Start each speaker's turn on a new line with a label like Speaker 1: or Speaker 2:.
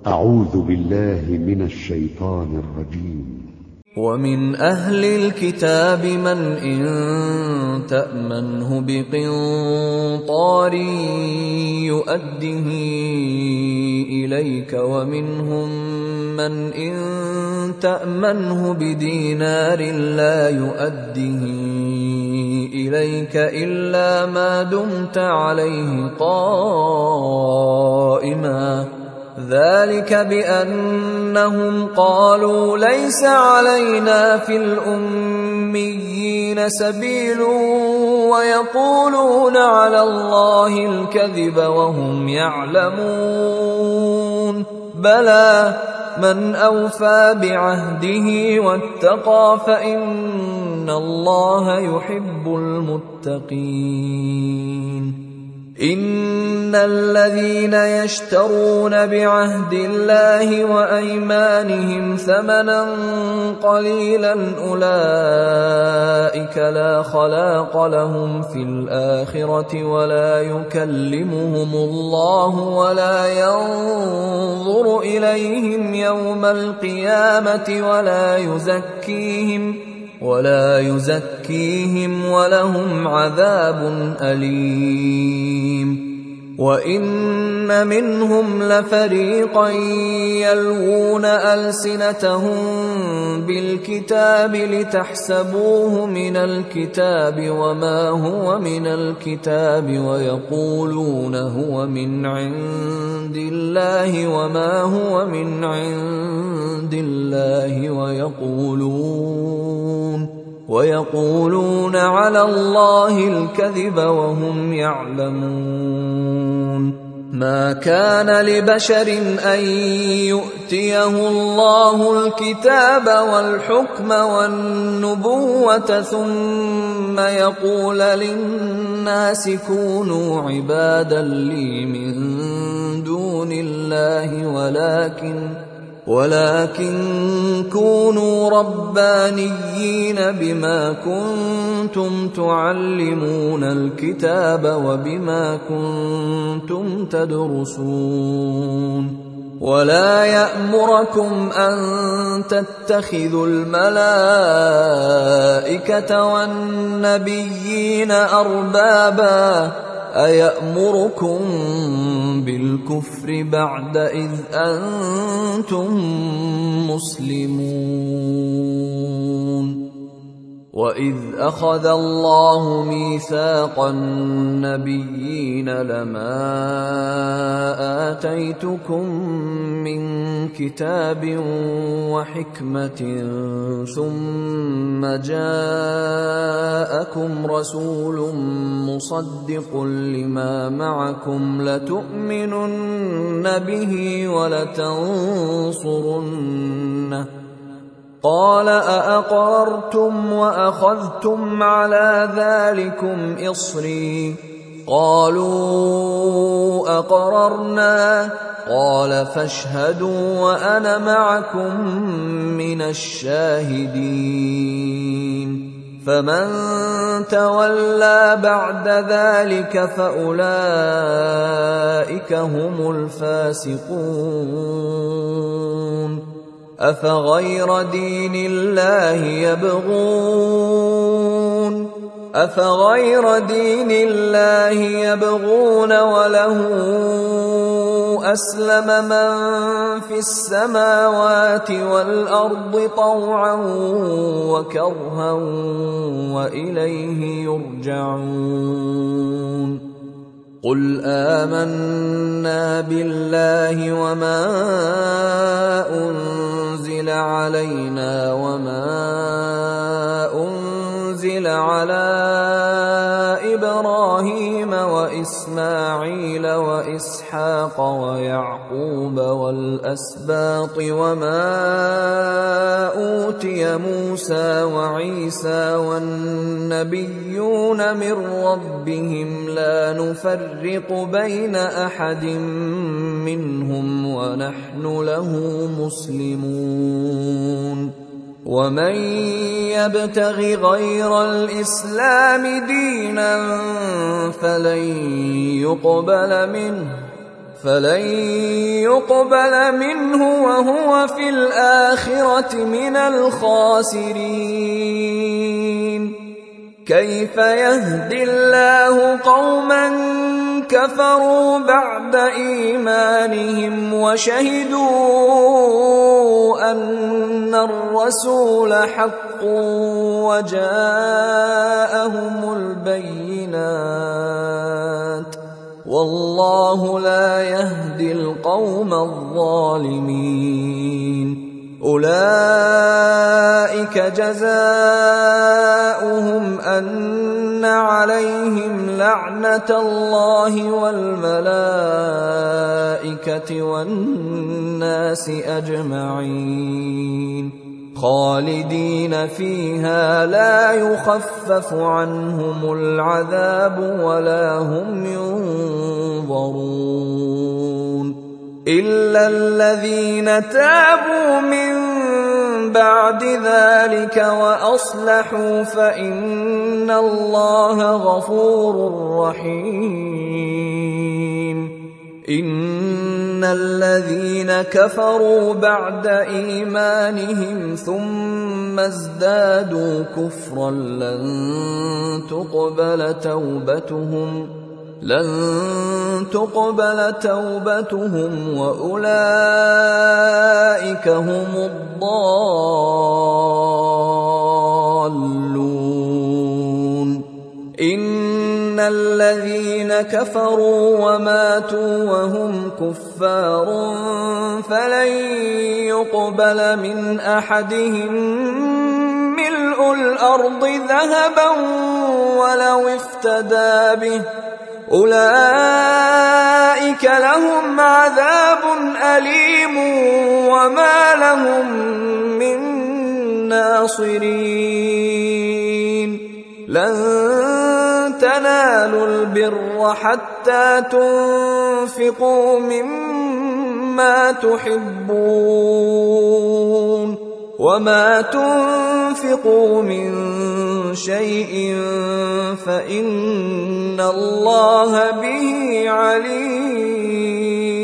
Speaker 1: أعوذ بالله من الشيطان الرجيم.
Speaker 2: ومن أهل الكتاب من إن تأمنه بقنطار يؤده إليك ومنهم من إن تأمنه بدينار لا يؤده إليك إلا ما دمت عليه قائما ذلك بأنهم قالوا ليس علينا في الأميين سبيل ويقولون على الله الكذب وهم يعلمون بلى من أوفى بعهده واتقى فإن الله يحب المتقين إن الذين يشترون بعهد الله وأيمانهم ثمنا قليلا أولئك لا خلاق لهم في الآخرة ولا يكلمهم الله ولا ينظر إليهم يوم القيامة ولا يزكيهم ولهم عذاب أليم وإن منهم لفريقا يلوون ألسنتهم بالكتاب لتحسبوه من الكتاب وما هو من الكتاب ويقولون هو من عند الله وما هو من عند الله ويقولون على الله الكذب وهم يعلمون ما كان لبشر أن يؤتيه الله الكتاب والحكم والنبوة ثم يقول للناس كونوا عبادا لي من دون الله ولكن كونوا ربانيين بما كنتم تعلمون الكتاب وبما كنتم تدرسون ولا يأمركم أن تتخذوا الملائكة والنبيين أربابا أيأمركم بالكفر بعد إذ أنتم مسلمون وإذ أخذ الله ميثاق النبيين لما آتيتكم من كتاب وحكمة ثم جاءكم رسول مصدق لما معكم لتؤمنن به ولتنصرنه قال أأقررتم وأخذتم على ذلكم إصري قالوا أقررنا قال فاشهدوا وأنا معكم من الشاهدين فمن تولى بعد ذلك فأولئك هم الفاسقون أفغير دين الله يبغون وله أسلم من في السماوات والأرض طوعا وكرها وإليه يرجعون قل آمنا بالله وما أنزل علينا وما أنزل على إبراهيم وإسماعيل وإسحاق ويعقوب والأسباط وما أوتي موسى وعيسى والنبيون من ربهم لا نفرق بين أحد منهم ونحن له مسلمون ومن يبتغ غير الإسلام دينا فلن يقبل منه فلن يقبل منه وهو في الآخرة من الخاسرين. كيف يهدي الله قوما كفروا بعد إيمانهم وشهدوا أن الرسول حق وجاءهم البينات والله لا يهدي القوم الظالمين. أولئك جزاؤهم أن عليهم لعنة الله والملائكة والناس أجمعين خالدين فيها لا يخفف عنهم العذاب ولا هم ينظرون إلا الذين تابوا من بعد ذلك وأصلحوا فإن الله غفور رحيم. إن الذين كفروا بعد إيمانهم ثم ازدادوا كفرا لن تقبل توبتهم وأولئك هم الضالون. إن الذين كفروا وماتوا وهم كفار فلن يقبل من أحدهم ملء الأرض ذهبا ولو افتدى به أولئك لهم عذاب أليم وما لهم من ناصرين. لن تنالوا البر حتى تنفقوا مما تحبون وما تنفقوا من شيء فإن الله به عليم.